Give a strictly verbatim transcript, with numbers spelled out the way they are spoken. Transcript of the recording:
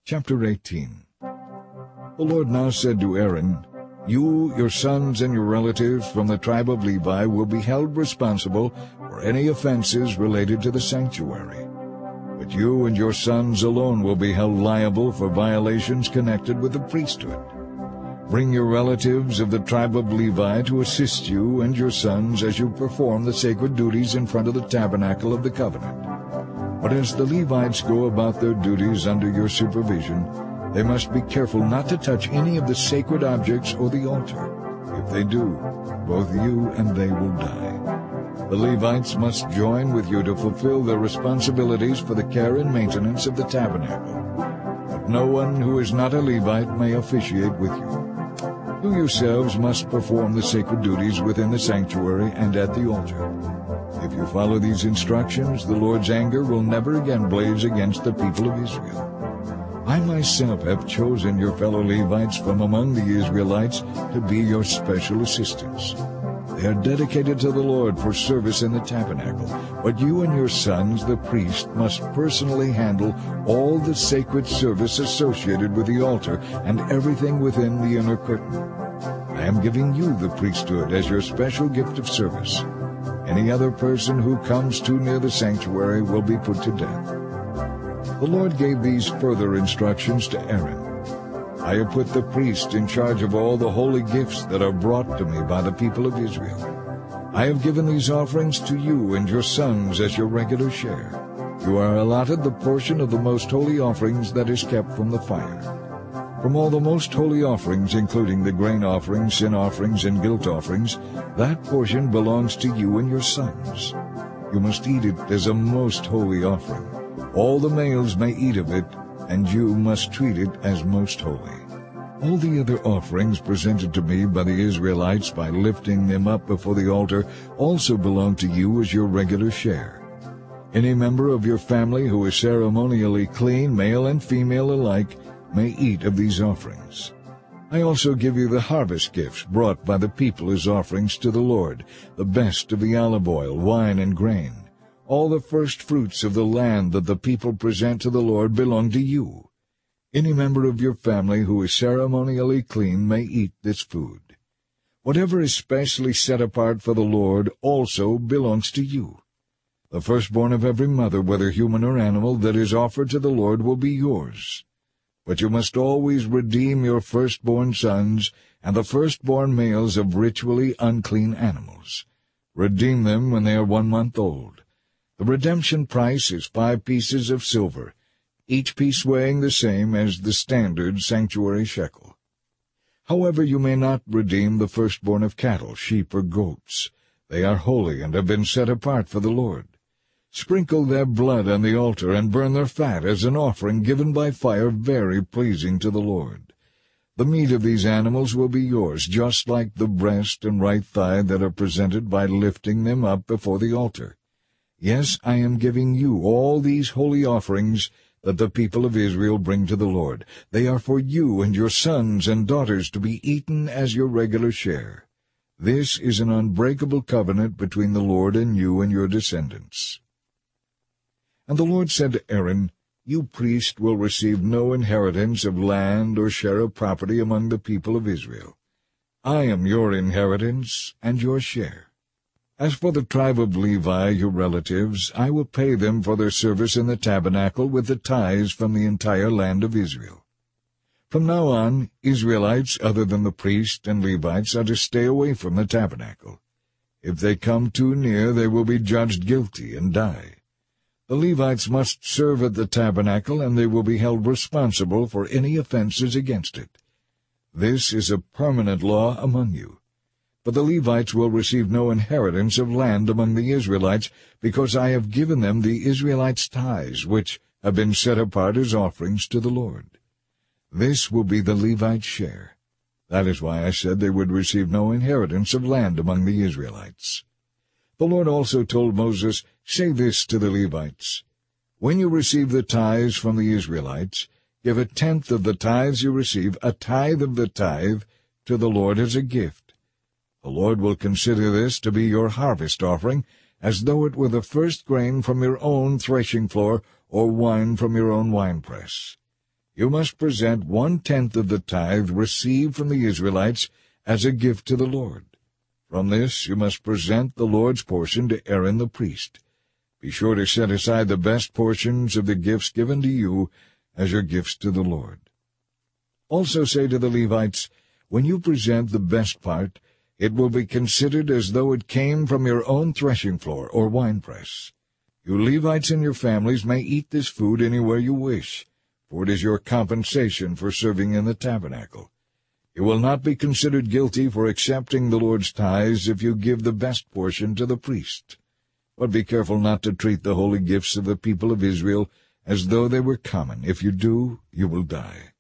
Chapter eighteen. The Lord now said to Aaron, "You, your sons, and your relatives from the tribe of Levi will be held responsible for any offenses related to the sanctuary. But you and your sons alone will be held liable for violations connected with the priesthood. Bring your relatives of the tribe of Levi to assist you and your sons as you perform the sacred duties in front of the tabernacle of the covenant. But as the Levites go about their duties under your supervision, they must be careful not to touch any of the sacred objects or the altar. If they do, both you and they will die. The Levites must join with you to fulfill their responsibilities for the care and maintenance of the tabernacle. But no one who is not a Levite may officiate with you. You yourselves must perform the sacred duties within the sanctuary and at the altar. If you follow these instructions, the Lord's anger will never again blaze against the people of Israel. I myself have chosen your fellow Levites from among the Israelites to be your special assistants. They are dedicated to the Lord for service in the tabernacle, but you and your sons, the priests, must personally handle all the sacred service associated with the altar and everything within the inner curtain. I am giving you the priesthood as your special gift of service. Any other person who comes too near the sanctuary will be put to death." The Lord gave these further instructions to Aaron. "I have put the priest in charge of all the holy gifts that are brought to me by the people of Israel. I have given these offerings to you and your sons as your regular share. You are allotted the portion of the most holy offerings that is kept from the fire. From all the most holy offerings, including the grain offerings, sin offerings, and guilt offerings, that portion belongs to you and your sons. You must eat it as a most holy offering. All the males may eat of it, and you must treat it as most holy. All the other offerings presented to me by the Israelites by lifting them up before the altar also belong to you as your regular share. Any member of your family who is ceremonially clean, male and female alike, may eat of these offerings. I also give you the harvest gifts brought by the people as offerings to the Lord, the best of the olive oil, wine, and grain. All the first fruits of the land that the people present to the Lord belong to you. Any member of your family who is ceremonially clean may eat this food. Whatever is specially set apart for the Lord also belongs to you. The firstborn of every mother, whether human or animal, that is offered to the Lord will be yours. But you must always redeem your firstborn sons and the firstborn males of ritually unclean animals. Redeem them when they are one month old. The redemption price is five pieces of silver, each piece weighing the same as the standard sanctuary shekel. However, you may not redeem the firstborn of cattle, sheep, or goats. They are holy and have been set apart for the Lord. Sprinkle their blood on the altar and burn their fat as an offering given by fire, very pleasing to the Lord. The meat of these animals will be yours, just like the breast and right thigh that are presented by lifting them up before the altar. Yes, I am giving you all these holy offerings that the people of Israel bring to the Lord. They are for you and your sons and daughters to be eaten as your regular share. This is an unbreakable covenant between the Lord and you and your descendants." And the Lord said to Aaron, "You priest will receive no inheritance of land or share of property among the people of Israel. I am your inheritance and your share. As for the tribe of Levi, your relatives, I will pay them for their service in the tabernacle with the tithes from the entire land of Israel. From now on, Israelites other than the priests and Levites are to stay away from the tabernacle. If they come too near, they will be judged guilty and die. The Levites must serve at the tabernacle, and they will be held responsible for any offenses against it. This is a permanent law among you. But the Levites will receive no inheritance of land among the Israelites, because I have given them the Israelites' tithes, which have been set apart as offerings to the Lord. This will be the Levites' share. That is why I said they would receive no inheritance of land among the Israelites." The Lord also told Moses, "Say this to the Levites, when you receive the tithes from the Israelites, give a tenth of the tithes you receive, a tithe of the tithe, to the Lord as a gift. The Lord will consider this to be your harvest offering, as though it were the first grain from your own threshing floor or wine from your own winepress. you must present one-tenth of the tithe received from the Israelites as a gift to the Lord. From this you must present the Lord's portion to Aaron the priest. Be sure to set aside the best portions of the gifts given to you as your gifts to the Lord. Also say to the Levites, when you present the best part, it will be considered as though it came from your own threshing floor or winepress. You Levites and your families may eat this food anywhere you wish, for it is your compensation for serving in the tabernacle. You will not be considered guilty for accepting the Lord's tithes if you give the best portion to the priest. But be careful not to treat the holy gifts of the people of Israel as though they were common. If you do, you will die.